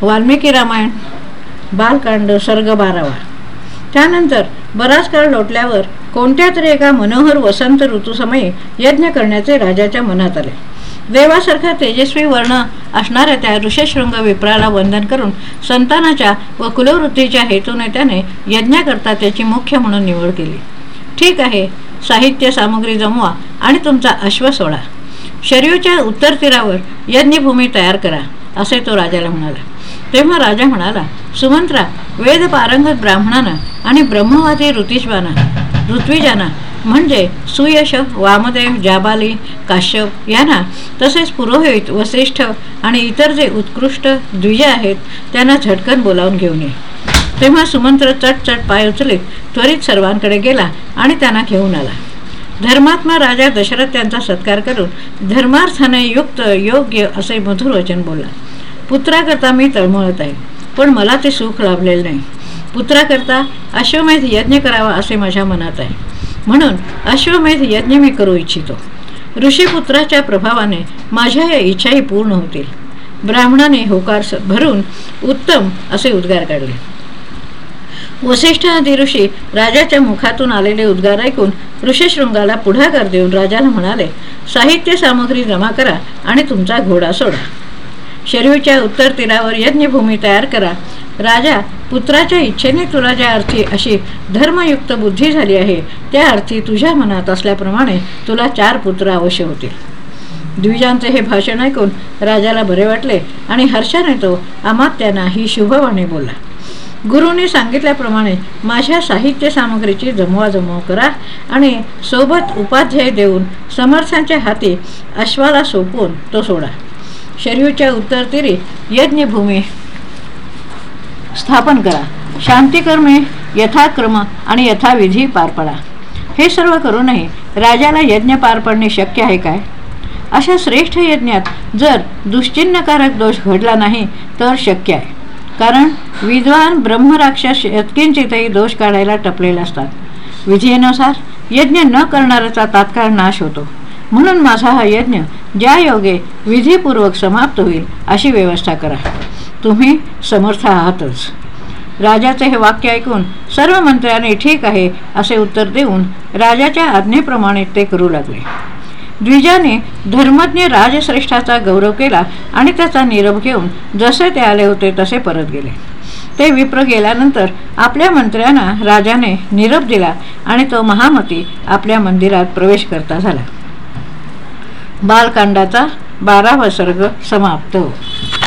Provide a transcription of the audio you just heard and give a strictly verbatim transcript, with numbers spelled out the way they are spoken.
वाल्मिकी रामायण बालकांड सर्ग बारावा. त्यानंतर बराच काळ लोटल्यावर कोणत्या तरी एका मनोहर वसंत ऋतूसमयी यज्ञ करण्याचे राजाच्या मनात आले. देवासारखा तेजस्वी वर्ण असणाऱ्या त्या ऋषशृंग विप्राला वंदन करून संतानाच्या व कुलवृत्तीच्या हेतूने त्याने यज्ञाकरता त्याची मुख्य म्हणून निवड केली. ठीक आहे, साहित्य सामग्री जमवा आणि तुमचा अश्व सोडा. शरयूच्या उत्तर तीरावर यज्ञभूमी तयार करा, असे तो राजाला म्हणाला. तेव्हा राजा म्हणाला, सुमंत्रा, वेद पारंगत ब्राह्मणांना आणि ब्रह्मवादी ऋतिष्वाना ऋत्विजांना म्हणजे सुयश, वामदेव, जाबाली, काश्यप यांना, तसेच पुरोहित, वसिष्ठ आणि इतर जे उत्कृष्ट द्विज आहेत त्यांना झटकन बोलावून घेऊन ये. तेव्हा सुमंत्र चटचट पाय उचलीत त्वरित सर्वांकडे गेला आणि त्यांना घेऊन आला. धर्मात्मा राजा दशरथ त्यांचा सत्कार करून धर्मार्थाने युक्त योग्य असे मधुर वचन बोलला. पुत्राकरता मी तळमळत आहे, पण मला ते सुख लाभलेले नाही. पुत्राकरता अश्वमेध यज्ञ करावा असे माझ्या मनात आहे, म्हणून अश्वमेध यज्ञ मी करू इच्छितो. ऋषीपुत्राच्या प्रभावाने माझ्या या इच्छाही पूर्ण होतील. ब्राह्मणाने होकार भरून उत्तम असे उद्गार काढले. वसिष्ठ आदी ऋषी राजाच्या मुखातून आलेले उद्गार ऐकून ऋषशृंगाला पुढाकार देऊन राजाला म्हणाले, साहित्य सामग्री जमा करा आणि तुमचा घोडा सोडा. शरयूच्या उत्तर तीरावर यज्ञभूमी तयार करा. राजा, पुत्राच्या इच्छेने तुला ज्या अर्थी अशी धर्मयुक्त बुद्धी झाली आहे त्या अर्थी तुझ्या मनात असल्याप्रमाणे तुला चार पुत्र अवश्य होतील. द्विजांचे हे भाषण ऐकून राजाला बरे वाटले आणि हर्षाने तो अमात्यांना ही शुभवाणी बोलला. गुरुने सांगितल्याप्रमाणे माझ्या साहित्य सामग्रीची जमवाजमव करा आणि सोबत उपाध्याय देऊन समर्थांच्या हाती अश्वाला सोपवून तो सोडा. शरयूच्या उत्तर तीरी यज्ञभूमी स्थापन करा. शांतिकर्मे यथाक्रम आणि यथाविधी पार पडा. हे सर्व करूनही राजाला यज्ञ पार पडणे शक्य आहे काय? अशा श्रेष्ठ यज्ञात जर दुश्चिन्हकारक दोष घडला नाही तर शक्य आहे, कारण विद्वान ब्रह्मराक्षस यत्किंचितही दोष काढायला टपलेले असतात. विधीनुसार यज्ञ न करणाऱ्याचा तात्काळ नाश होतो. म्हणून माझा हा यज्ञ ज्या योगे विधीपूर्वक समाप्त होईल अशी व्यवस्था करा. तुम्ही समर्थ आहातच. राजाचे हे वाक्य ऐकून सर्व मंत्र्यांनी ठीक आहे असे उत्तर देऊन राजाच्या आज्ञेप्रमाणे ते करू लागले. द्विजाने धर्मज्ञ राजश्रेष्ठाचा गौरव केला आणि त्याचा निरोप घेऊन जसे ते आले होते तसे परत गेले. ते विप्र गेल्यानंतर आपल्या मंत्र्यांना राजाने निरोप दिला आणि तो महामती आपल्या मंदिरात प्रवेश करता झाला. बालकांडाचा बारावा सर्ग समाप्त.